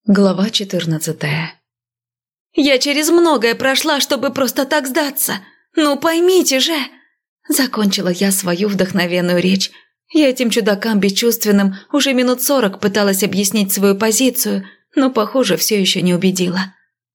Глава 14. «Я через многое прошла, чтобы просто так сдаться. Ну поймите же!» Закончила я свою вдохновенную речь. Я этим чудакам бесчувственным уже минут 40 пыталась объяснить свою позицию, но, похоже, все еще не убедила.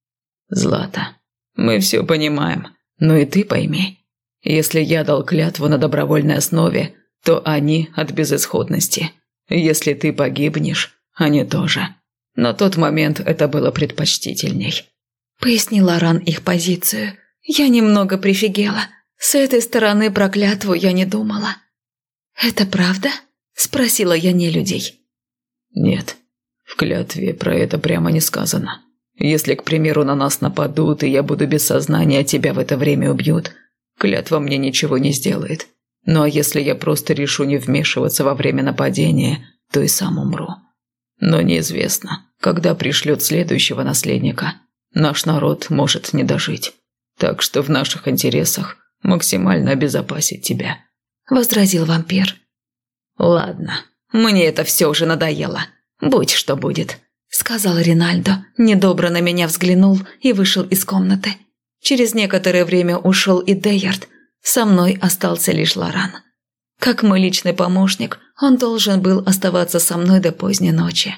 Злата, мы все понимаем, но и ты пойми. Если я дал клятву на добровольной основе, то они от безысходности. Если ты погибнешь, они тоже. На тот момент это было предпочтительней. Пояснил Лоран их позицию. Я немного прифигела. С этой стороны про клятву я не думала. «Это правда?» – спросила я нелюдей. Нет, в клятве про это прямо не сказано. Если, к примеру, на нас нападут, и я буду без сознания, а тебя в это время убьют, клятва мне ничего не сделает. Ну а если я просто решу не вмешиваться во время нападения, то и сам умру. Но неизвестно, когда пришлет следующего наследника. Наш народ может не дожить. Так что в наших интересах максимально обезопасить тебя», – возразил вампир. «Ладно, мне это все уже надоело. Будь что будет», – сказал Ринальдо, недобро на меня взглянул и вышел из комнаты. Через некоторое время ушел и Дейард. Со мной остался лишь Лоран. Как мой личный помощник, он должен был оставаться со мной до поздней ночи.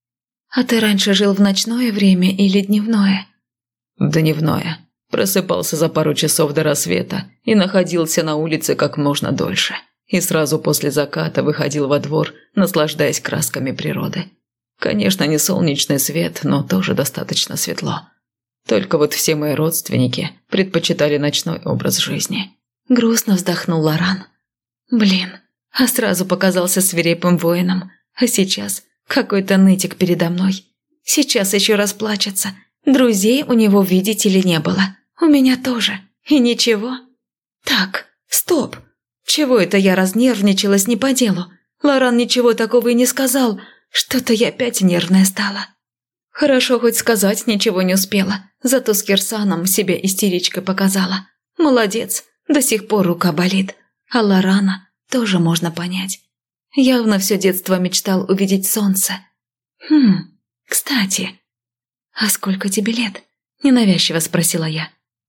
«А ты раньше жил в ночное время или дневное?» «Дневное. Просыпался за пару часов до рассвета и находился на улице как можно дольше. И сразу после заката выходил во двор, наслаждаясь красками природы. Конечно, не солнечный свет, но тоже достаточно светло. Только вот все мои родственники предпочитали ночной образ жизни». Грустно вздохнул Лоран. «Блин, а сразу показался свирепым воином, а сейчас какой-то нытик передо мной. Сейчас еще расплачется. Друзей у него, видите ли, не было. У меня тоже. И ничего. Так, стоп. Чего это я разнервничалась не по делу? Лоран ничего такого и не сказал. Что-то я опять нервная стала. Хорошо, хоть сказать ничего не успела. Зато с Кирсаном себя истеричкой показала. Молодец, до сих пор рука болит. А Лорана тоже можно понять. Явно все детство мечтал увидеть солнце. Кстати, а сколько тебе лет? Ненавязчиво спросила я.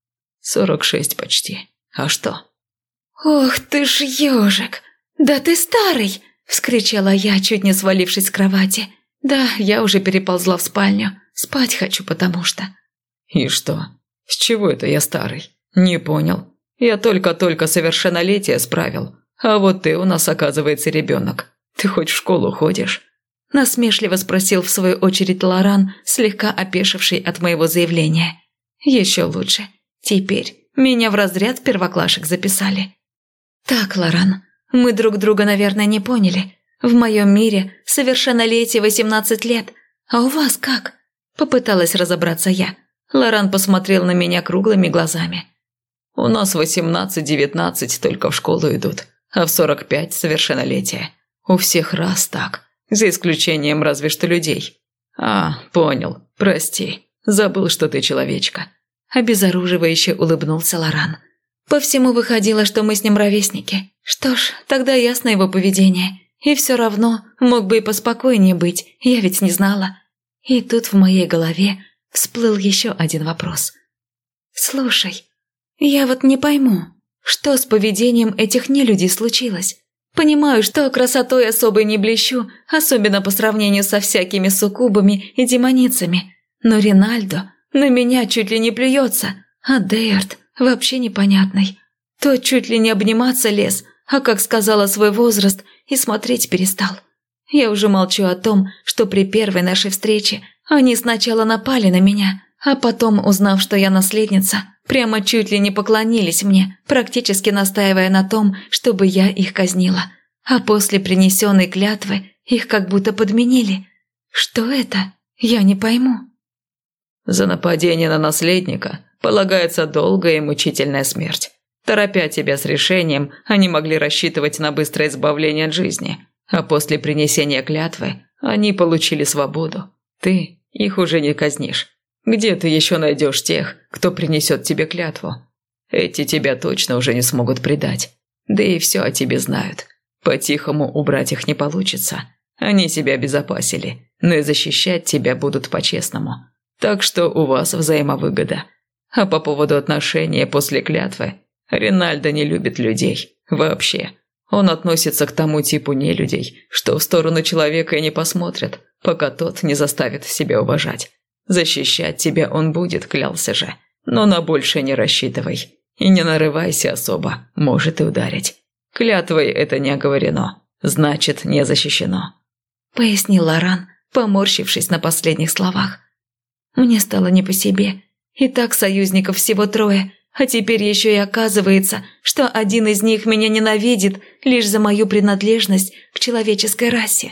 46 почти. А что? Ох ты ж ежик! Да ты старый! Вскричала я, чуть не свалившись с кровати. Да, я уже переползла в спальню. Спать хочу, потому что... И что? С чего это я старый? Не понял. Я только-только совершеннолетие справил. А вот ты у нас, оказывается, ребенок. Ты хоть в школу ходишь?» Насмешливо спросил в свою очередь Лоран, слегка опешивший от моего заявления. «Еще лучше. Теперь меня в разряд первоклашек записали». «Так, Лоран, мы друг друга, наверное, не поняли. В моем мире совершеннолетие 18 лет. А у вас как?» Попыталась разобраться я. Лоран посмотрел на меня круглыми глазами. «У нас 18-19 только в школу идут, а в 45 совершеннолетие. У всех раз так, за исключением разве что людей». «А, понял, прости, забыл, что ты человечка». Обезоруживающе улыбнулся Лоран. По всему выходило, что мы с ним ровесники. Что ж, тогда ясно его поведение. И все равно мог бы и поспокойнее быть, я ведь не знала. И тут в моей голове всплыл еще один вопрос. «Слушай, я вот не пойму, что с поведением этих нелюдей случилось? Понимаю, что красотой особой не блещу, особенно по сравнению со всякими суккубами и демоницами. Но Ринальдо на меня чуть ли не плюется, а Дейард вообще непонятный. Тот чуть ли не обниматься лез, а как сказала свой возраст, и смотреть перестал. Я уже молчу о том, что при первой нашей встрече они сначала напали на меня, а потом, узнав, что я наследница, прямо чуть ли не поклонились мне, практически настаивая на том, чтобы я их казнила. А после принесенной клятвы их как будто подменили. Что это? Я не пойму. «За нападение на наследника полагается долгая и мучительная смерть. Торопя тебя с решением, они могли рассчитывать на быстрое избавление от жизни. А после принесения клятвы они получили свободу. Ты их уже не казнишь. Где ты еще найдешь тех, кто принесет тебе клятву? Эти тебя точно уже не смогут предать. Да и все о тебе знают. По-тихому убрать их не получится. Они себя обезопасили. но и защищать тебя будут по-честному. Так что у вас взаимовыгода. А по поводу отношения после клятвы, Ринальдо не любит людей. Вообще. Он относится к тому типу нелюдей, что в сторону человека и не посмотрят, пока тот не заставит себя уважать. Защищать тебя он будет, клялся же. Но на большее не рассчитывай. И не нарывайся особо, может и ударить. Клятвой это не оговорено, значит, не защищено. Пояснил Лоран, поморщившись на последних словах. Мне стало не по себе. И так союзников всего 3, а теперь еще и оказывается, что один из них меня ненавидит лишь за мою принадлежность к человеческой расе.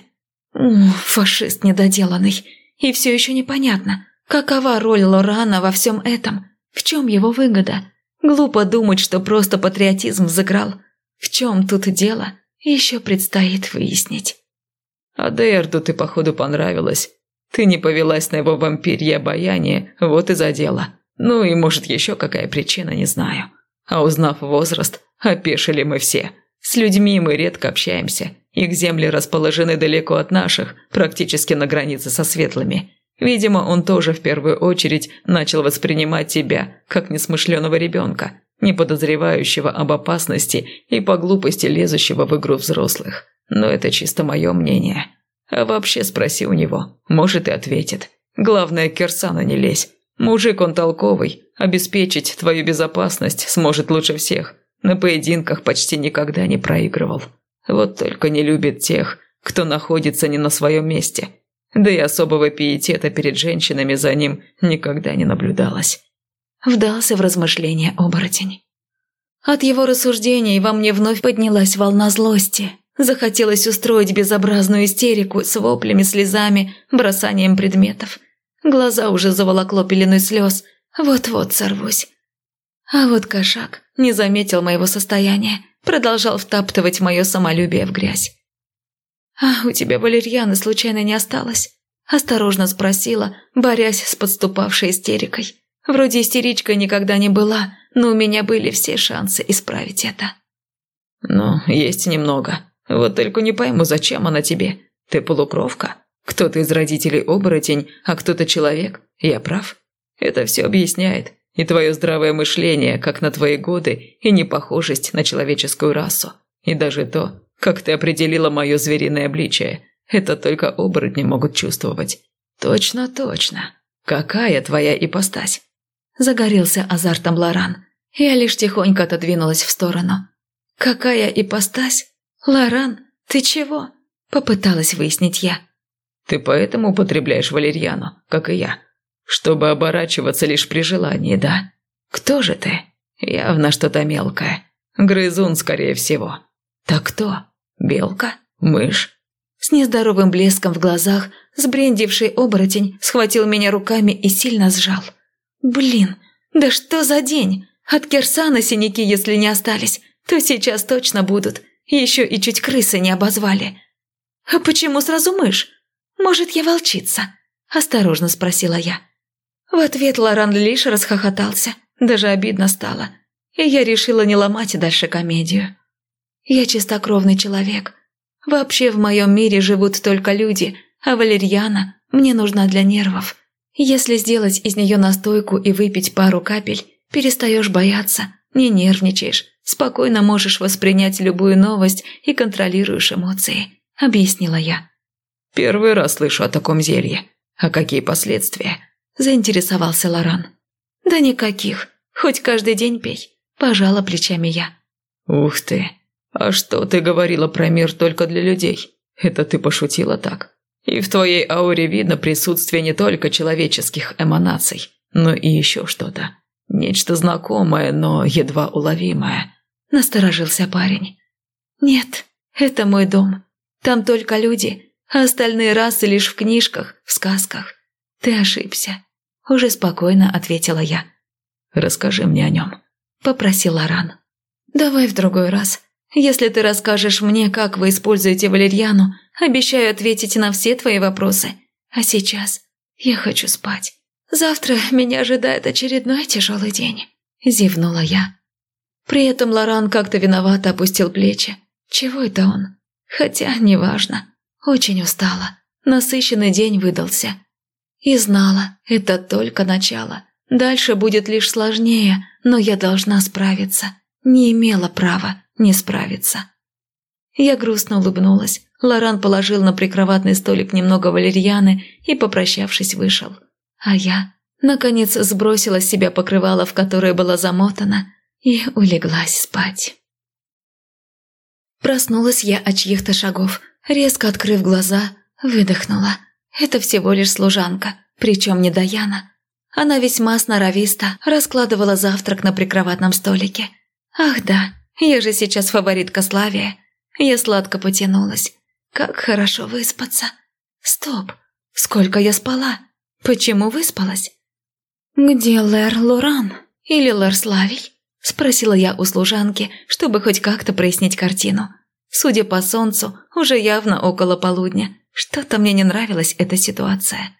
Фашист недоделанный. И все еще непонятно, какова роль Лорана во всем этом, в чем его выгода. Глупо думать, что просто патриотизм взыграл. В чем тут дело, еще предстоит выяснить. А Дейрду ты, походу, понравилась. Ты не повелась на его вампирье обаяние, вот и задела. Ну и может еще какая причина, не знаю. А узнав возраст, опешили мы все. С людьми мы редко общаемся. Их земли расположены далеко от наших, практически на границе со светлыми. Видимо, он тоже в первую очередь начал воспринимать тебя как несмышленого ребенка, не подозревающего об опасности и по глупости лезущего в игру взрослых. Но это чисто мое мнение. А вообще спроси у него, может и ответит. Главное, к Кирсану не лезь. Мужик он толковый, обеспечить твою безопасность сможет лучше всех. На поединках почти никогда не проигрывал. Вот только не любит тех, кто находится не на своем месте. Да и особого пиетета перед женщинами за ним никогда не наблюдалось. Вдался в размышления оборотень. От его рассуждений во мне вновь поднялась волна злости. Захотелось устроить безобразную истерику с воплями, слезами, бросанием предметов. Глаза уже заволокло пеленой слез. Вот-вот сорвусь. А вот кошак не заметил моего состояния, продолжал втаптывать мое самолюбие в грязь. «А у тебя валерьяны случайно не осталось?» – осторожно спросила, борясь с подступавшей истерикой. Вроде истеричкой никогда не была, но у меня были все шансы исправить это. «Ну, есть немного. Вот только не пойму, зачем она тебе? Ты полукровка? Кто-то из родителей оборотень, а кто-то человек. Я прав? Это все объясняет. И твое здравое мышление, как на твои годы, и непохожесть на человеческую расу. И даже то, как ты определила мое звериное обличие. Это только оборотни могут чувствовать. Точно, точно. Какая твоя ипостась?» Загорелся азартом Лоран. Я лишь тихонько отодвинулась в сторону. «Какая ипостась? Лоран, ты чего?» – попыталась выяснить я. «Ты поэтому употребляешь валерьяну, как и я? Чтобы оборачиваться лишь при желании, да? Кто же ты? Явно что-то мелкое. Грызун, скорее всего. Так кто? Белка? Мышь?» С нездоровым блеском в глазах сбрендивший оборотень схватил меня руками и сильно сжал. «Блин, да что за день? От Кирсана синяки, если не остались, то сейчас точно будут. Еще и чуть крысы не обозвали». «А почему сразу мышь? Может, я волчица?» – осторожно спросила я. В ответ Лоран лишь расхохотался, даже обидно стало. И я решила не ломать дальше комедию. «Я чистокровный человек. Вообще в моем мире живут только люди, а валерьяна мне нужна для нервов. Если сделать из нее настойку и выпить пару капель, перестаешь бояться, не нервничаешь, спокойно можешь воспринять любую новость и контролируешь эмоции», – объяснила я. «Первый раз слышу о таком зелье. А какие последствия?» – заинтересовался Лоран. «Да никаких. Хоть каждый день пей», – пожала плечами я. «Ух ты! А что ты говорила про мир только для людей? Это ты пошутила так? И в твоей ауре видно присутствие не только человеческих эманаций, но и еще что-то. Нечто знакомое, но едва уловимое», – насторожился парень. «Нет, это мой дом. Там только люди, а остальные расы лишь в книжках, в сказках. Ты ошибся», – уже спокойно ответила я. «Расскажи мне о нем», – попросил Лоран. «Давай в другой раз. Если ты расскажешь мне, как вы используете валерьяну, обещаю ответить на все твои вопросы. А сейчас я хочу спать. Завтра меня ожидает очередной тяжелый день», – зевнула я. При этом Лоран как-то виновато опустил плечи. Чего это он? Хотя, неважно. Очень устала. Насыщенный день выдался. И знала, это только начало. Дальше будет лишь сложнее, но я должна справиться. Не имела права не справиться. Я грустно улыбнулась. Лоран положил на прикроватный столик немного валерьяны и, попрощавшись, вышел. А я, наконец, сбросила с себя покрывало, в которое была замотана, и улеглась спать. Проснулась я от чьих-то шагов. Резко открыв глаза, выдохнула. Это всего лишь служанка, причем не Даяна. Она весьма сноровисто раскладывала завтрак на прикроватном столике. Ах да, я же сейчас фаворитка Славия. Я сладко потянулась. Как хорошо выспаться. Стоп, сколько я спала? Почему выспалась? «Где Лэр Лоран? Или Лэр Славий?» – спросила я у служанки, чтобы хоть как-то прояснить картину. Судя по солнцу, уже явно около полудня. Что-то мне не нравилась эта ситуация.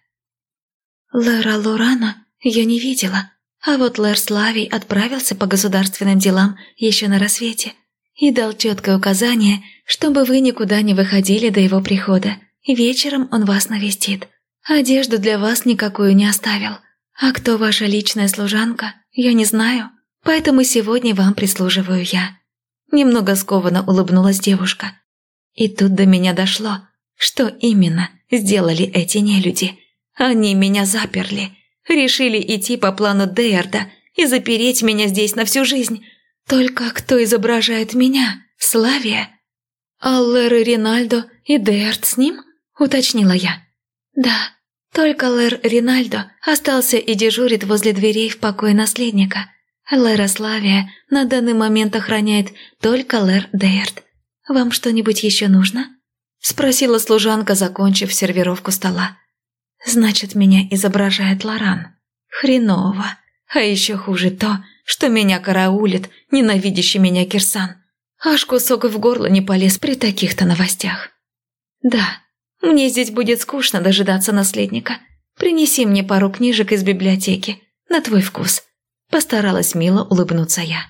Лэра Лорана я не видела, а вот Лэр Славий отправился по государственным делам еще на рассвете и дал четкое указание, чтобы вы никуда не выходили до его прихода. Вечером он вас навестит. Одежду для вас никакую не оставил. А кто ваша личная служанка, я не знаю, поэтому сегодня вам прислуживаю я». Немного скованно улыбнулась девушка. И тут до меня дошло, что именно сделали эти нелюди. Они меня заперли. Решили идти по плану Дейарда и запереть меня здесь на всю жизнь. Только кто изображает меня? Славия? А Лэр Ринальдо и Дейард с ним? Уточнила я. Да, только Лэр Ринальдо остался и дежурит возле дверей в покое наследника. Лэра Славия на данный момент охраняет только Лэр Дейард. Вам что-нибудь еще нужно? Спросила служанка, закончив сервировку стола. Значит, меня изображает Лоран. Хреново. А еще хуже то, что меня караулит ненавидящий меня Кирсан. Аж кусок в горло не полез при таких-то новостях. Да, мне здесь будет скучно дожидаться наследника. Принеси мне пару книжек из библиотеки, на твой вкус. Постаралась мило улыбнуться я.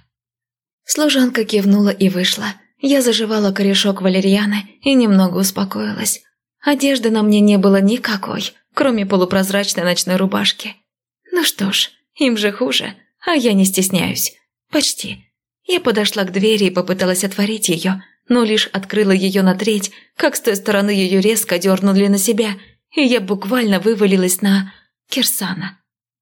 Служанка кивнула и вышла. Я заживала корешок валерьяны и немного успокоилась. Одежды на мне не было никакой, кроме полупрозрачной ночной рубашки. Ну что ж, им же хуже, а я не стесняюсь. Почти. Я подошла к двери и попыталась отворить ее, но лишь открыла ее на треть, как с той стороны ее резко дернули на себя, и я буквально вывалилась на Кирсана.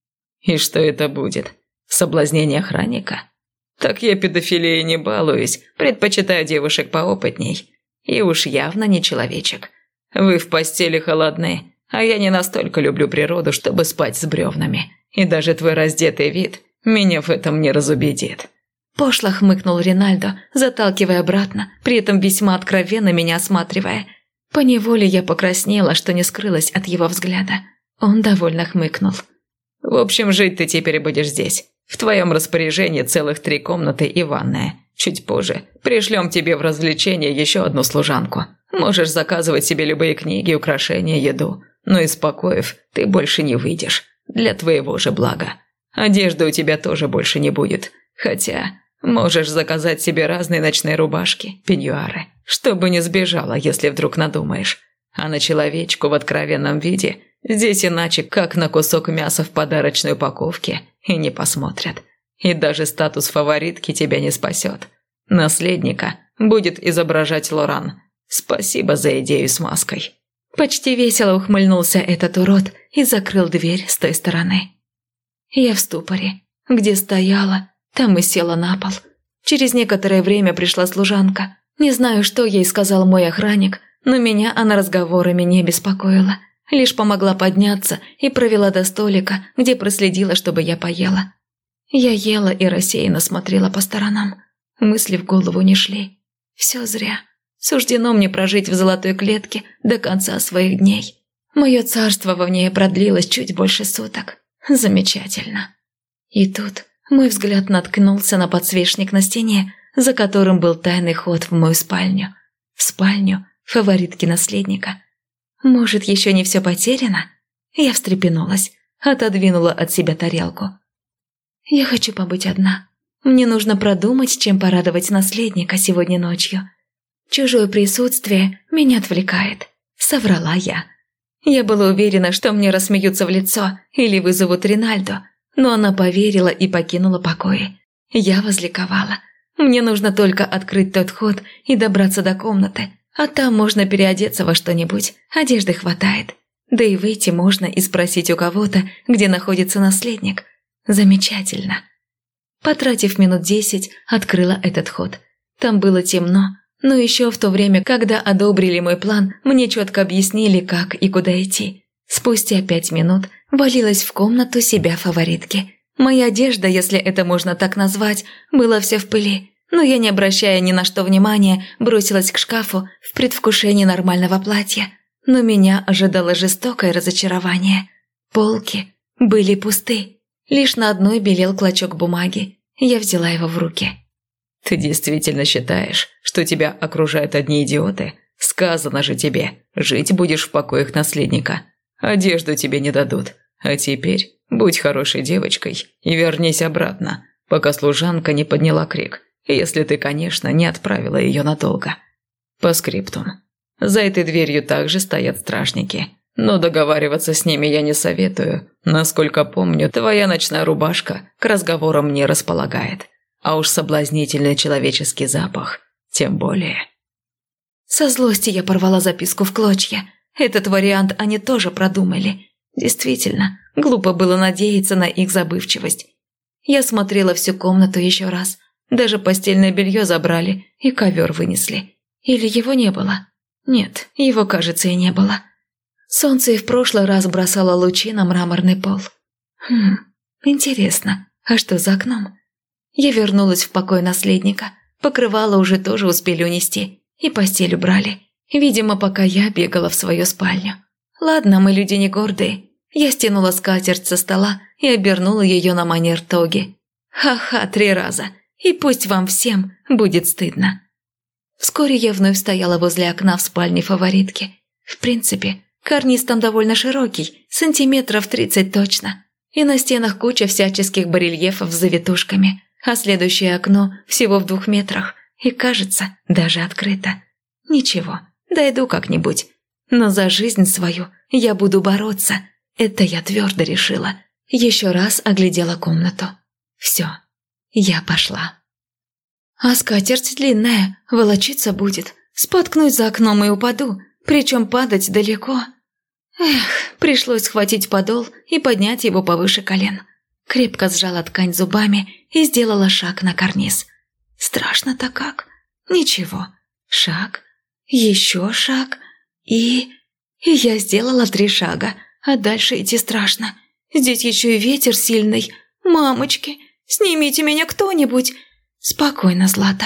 «И что это будет? Соблазнение охранника? Так я педофилией не балуюсь, предпочитаю девушек поопытней. И уж явно не человечек. Вы в постели холодны, а я не настолько люблю природу, чтобы спать с бревнами. И даже твой раздетый вид меня в этом не разубедит». Пошло хмыкнул Ринальдо, заталкивая обратно, при этом весьма откровенно меня осматривая. Поневоле я покраснела, что не скрылась от его взгляда. Он довольно хмыкнул. «В общем, жить ты теперь будешь здесь. В твоем распоряжении целых 3 комнаты и ванная. Чуть позже пришлем тебе в развлечение еще одну служанку. Можешь заказывать себе любые книги, украшения, еду. Но из покоев ты больше не выйдешь. Для твоего же блага. Одежды у тебя тоже больше не будет. Хотя можешь заказать себе разные ночные рубашки, пеньюары, чтобы не сбежала, если вдруг надумаешь. А на человечку в откровенном виде здесь иначе, как на кусок мяса в подарочной упаковке, и не посмотрят. И даже статус фаворитки тебя не спасет. Наследника будет изображать Лоран. Спасибо за идею с маской». Почти весело ухмыльнулся этот урод и закрыл дверь с той стороны. Я в ступоре. Где стояла, там и села на пол. Через некоторое время пришла служанка. Не знаю, что ей сказал мой охранник, но меня она разговорами не беспокоила. Лишь помогла подняться и провела до столика, где проследила, чтобы я поела. Я ела и рассеянно смотрела по сторонам. Мысли в голову не шли. Все зря. Суждено мне прожить в золотой клетке до конца своих дней. Мое царство во мне продлилось чуть больше суток. Замечательно. И тут мой взгляд наткнулся на подсвечник на стене, за которым был тайный ход в мою спальню. В спальню фаворитки наследника. Может, еще не все потеряно? Я встрепенулась, отодвинула от себя тарелку. Я хочу побыть одна. Мне нужно продумать, чем порадовать наследника сегодня ночью. Чужое присутствие меня отвлекает. Соврала я. Я была уверена, что мне рассмеются в лицо или вызовут Ринальдо, но она поверила и покинула покои. Я возликовала. Мне нужно только открыть тот ход и добраться до комнаты, а там можно переодеться во что-нибудь, одежды хватает. Да и выйти можно и спросить у кого-то, где находится наследник. Замечательно. Потратив минут 10, открыла этот ход. Там было темно, но еще в то время, когда одобрили мой план, мне четко объяснили, как и куда идти. Спустя 5 минут валилась в комнату себя фаворитки. Моя одежда, если это можно так назвать, была вся в пыли, но я, не обращая ни на что внимания, бросилась к шкафу в предвкушении нормального платья. Но меня ожидало жестокое разочарование. Полки были пусты. Лишь на одной белел клочок бумаги. Я взяла его в руки. «Ты действительно считаешь, что тебя окружают одни идиоты? Сказано же тебе, жить будешь в покоях наследника. Одежду тебе не дадут. А теперь будь хорошей девочкой и вернись обратно, пока служанка не подняла крик, если ты, конечно, не отправила ее надолго. По скриптум. За этой дверью также стоят стражники, но договариваться с ними я не советую. Насколько помню, твоя ночная рубашка к разговорам не располагает. А уж соблазнительный человеческий запах тем более». Со злости я порвала записку в клочья. Этот вариант они тоже продумали. Действительно, глупо было надеяться на их забывчивость. Я смотрела всю комнату еще раз. Даже постельное белье забрали и ковер вынесли. Или его не было? Нет, его, кажется, и не было. Солнце и в прошлый раз бросало лучи на мраморный пол. Интересно, а что за окном? Я вернулась в покой наследника. Покрывало уже тоже успели унести. И постель убрали. Видимо, пока я бегала в свою спальню. Ладно, мы люди не гордые. Я стянула скатерть со стола и обернула ее на манер тоги. Ха-ха, 3 раза. И пусть вам всем будет стыдно. Вскоре я вновь стояла возле окна в спальне фаворитки. В принципе, карниз там довольно широкий, сантиметров 30 точно. И на стенах куча всяческих барельефов с завитушками. А следующее окно всего в 2 метрах. И, кажется, даже открыто. Ничего, дойду как-нибудь. Но за жизнь свою я буду бороться. Это я твердо решила. Еще раз оглядела комнату. Все, я пошла. А скатерть длинная, волочиться будет. Споткнусь за окном и упаду, причем падать далеко. Пришлось схватить подол и поднять его повыше колен. Крепко сжала ткань зубами и сделала шаг на карниз. Страшно-то как. Ничего. Шаг, еще шаг и я сделала 3 шага, а дальше идти страшно. Здесь еще и ветер сильный. Мамочки, снимите меня кто-нибудь. Спокойно, Злата.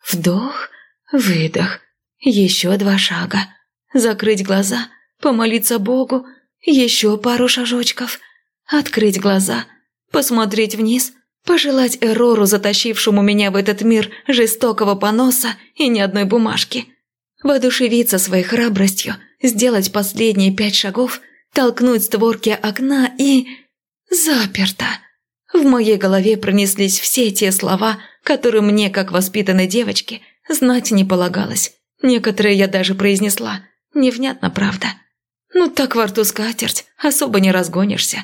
Вдох, выдох. Еще 2 шага. Закрыть глаза, помолиться Богу. Еще пару шажочков. Открыть глаза, посмотреть вниз, пожелать Эрору, затащившему меня в этот мир жестокого поноса и ни одной бумажки. Воодушевиться своей храбростью, сделать последние 5 шагов, толкнуть створки окна и... Заперто. В моей голове пронеслись все те слова, которые мне, как воспитанной девочке, знать не полагалось. Некоторые я даже произнесла. Невнятно, правда. Ну так во рту скатерть, особо не разгонишься.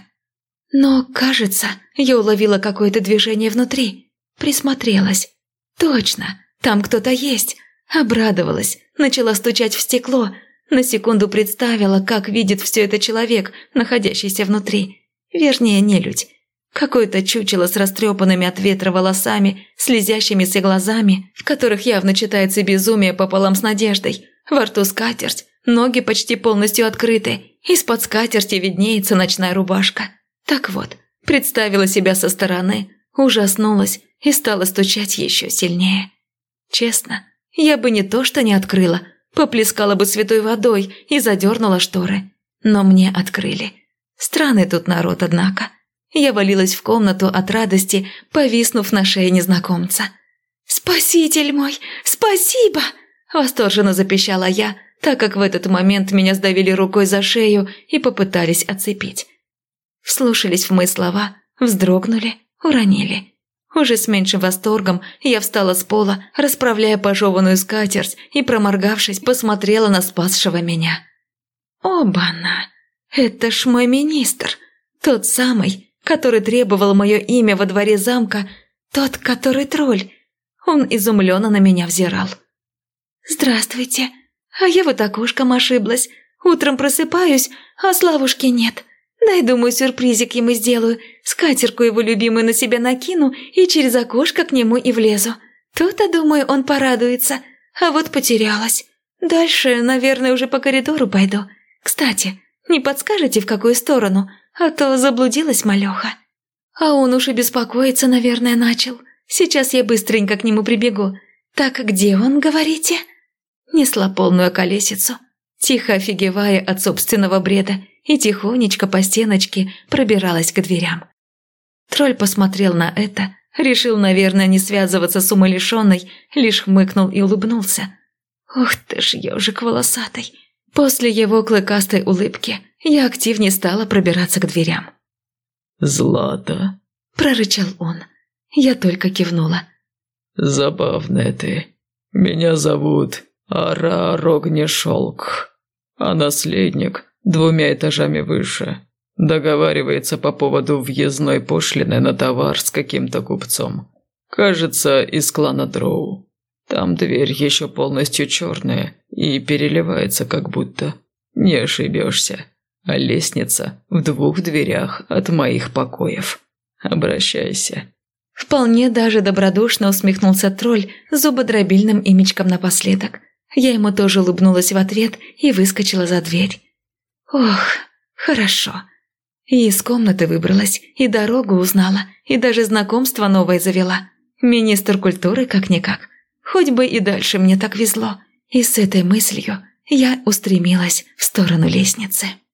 Но, кажется, я уловила какое-то движение внутри. Присмотрелась. Точно, там кто-то есть. Обрадовалась, начала стучать в стекло. На секунду представила, как видит все это человек, находящийся внутри. Вернее, нелюдь. Какое-то чучело с растрепанными от ветра волосами, слезящимися глазами, в которых явно читается безумие пополам с надеждой. Во рту скатерть, ноги почти полностью открыты. Из-под скатерти виднеется ночная рубашка. Так вот, представила себя со стороны, ужаснулась и стала стучать еще сильнее. Честно, я бы не то что не открыла, поплескала бы святой водой и задернула шторы. Но мне открыли. Странный тут народ, однако. Я валилась в комнату от радости, повиснув на шее незнакомца. «Спаситель мой, спасибо!» – восторженно запищала я, так как в этот момент меня сдавили рукой за шею и попытались отцепить. Вслушались в мои слова, вздрогнули, уронили. Уже с меньшим восторгом я встала с пола, расправляя пожеванную скатерть и, проморгавшись, посмотрела на спасшего меня. Оба-на! Это ж мой министр. Тот самый, который требовал мое имя во дворе замка, тот, который тролль. Он изумленно на меня взирал. «Здравствуйте. А я вот окошком ошиблась. Утром просыпаюсь, а Славушки нет. Дай, думаю, сюрпризик ему сделаю. Скатерку его любимую на себя накину и через окошко к нему и влезу. То-то, думаю, он порадуется. А вот потерялась. Дальше, наверное, уже по коридору пойду. Кстати, не подскажете, в какую сторону? А то заблудилась малёха». А он уж и беспокоиться, наверное, начал. Сейчас я быстренько к нему прибегу. «Так где он, говорите?» Несла полную колесицу, тихо офигевая от собственного бреда, и тихонечко по стеночке пробиралась к дверям. Тролль посмотрел на это, решил, наверное, не связываться с умалишенной, лишь хмыкнул и улыбнулся. Ух ты ж, ежик волосатый. После его клыкастой улыбки я активнее стала пробираться к дверям. «Злата», – прорычал он. Я только кивнула. «Забавная ты. Меня зовут Араар Огнешелк, а наследник 2 этажами выше договаривается по поводу въездной пошлины на товар с каким-то купцом. Кажется, из клана Дроу. Там дверь еще полностью черная и переливается как будто. Не ошибешься. А лестница в 2 дверях от моих покоев. Обращайся». Вполне даже добродушно усмехнулся тролль с зубодробильным имечком напоследок. Я ему тоже улыбнулась в ответ и выскочила за дверь. Ох, хорошо. И из комнаты выбралась, и дорогу узнала, и даже знакомство новое завела. Министр культуры как-никак. Хоть бы и дальше мне так везло. И с этой мыслью я устремилась в сторону лестницы.